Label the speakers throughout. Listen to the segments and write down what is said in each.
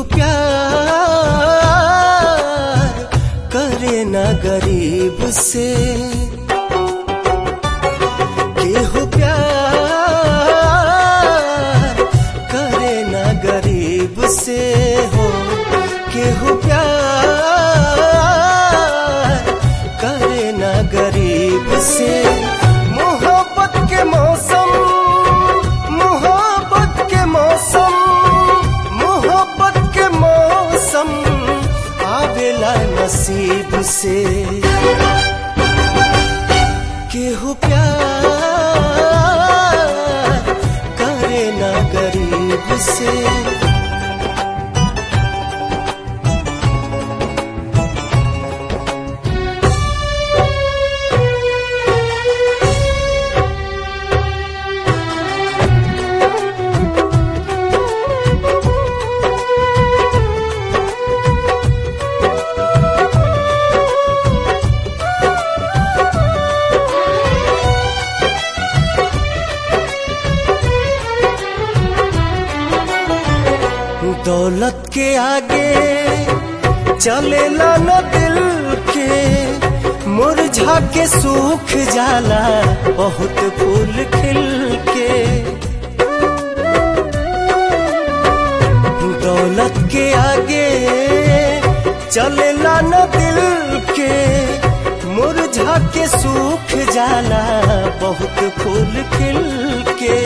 Speaker 1: प्यार करे ना गरीब से, केहू प्यार करे ना गरीब से हो, केहू प्यार करे ना गरीब से। मोहब्बत के मौसम, मोहब्बत के मौसम, मोहब्बत के मौसम आवेला नसीब से। केहू प्यार करे ना गरीब से। दौलत के आगे चलेला न दिल के, मुरझा के सूख जाला बहुत फूल खिल के। दौलत के आगे चलेला न दिल के, मुरझा के सूख जाला बहुत फूल खिल के।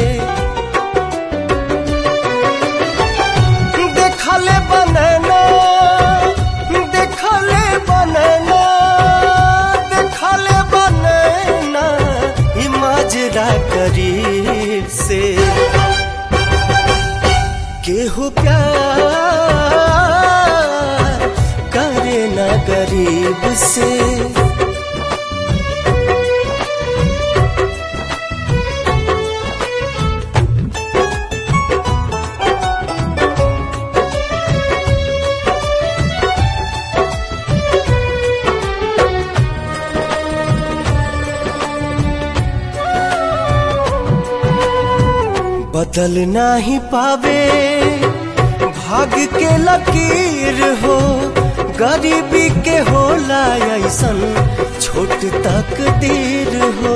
Speaker 1: देखले बनना, देखले बनना, देखले बनना ई माजरा करीब से। केहू प्यार करे ना गरीब से। बदल नाही पावे भाग्य के लकीर हो, गरीबी के होला ऐसन छोट तकदीर हो।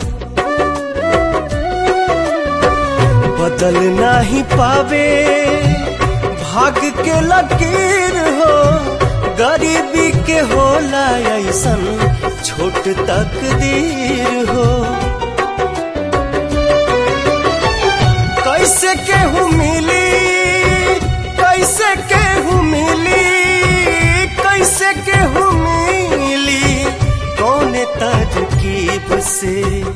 Speaker 1: बदल नाही पावे भाग्य के लकीर हो, गरीबी के होला ऐसन छोट तकदीर हो। कैसे केहू मिली, कैसे केहू मिली, कैसे केहू मिली कौन तरकीब से।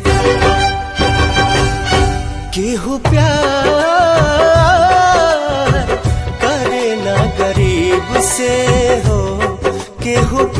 Speaker 1: केहू प्यार करे ना गरीब से हो, केहू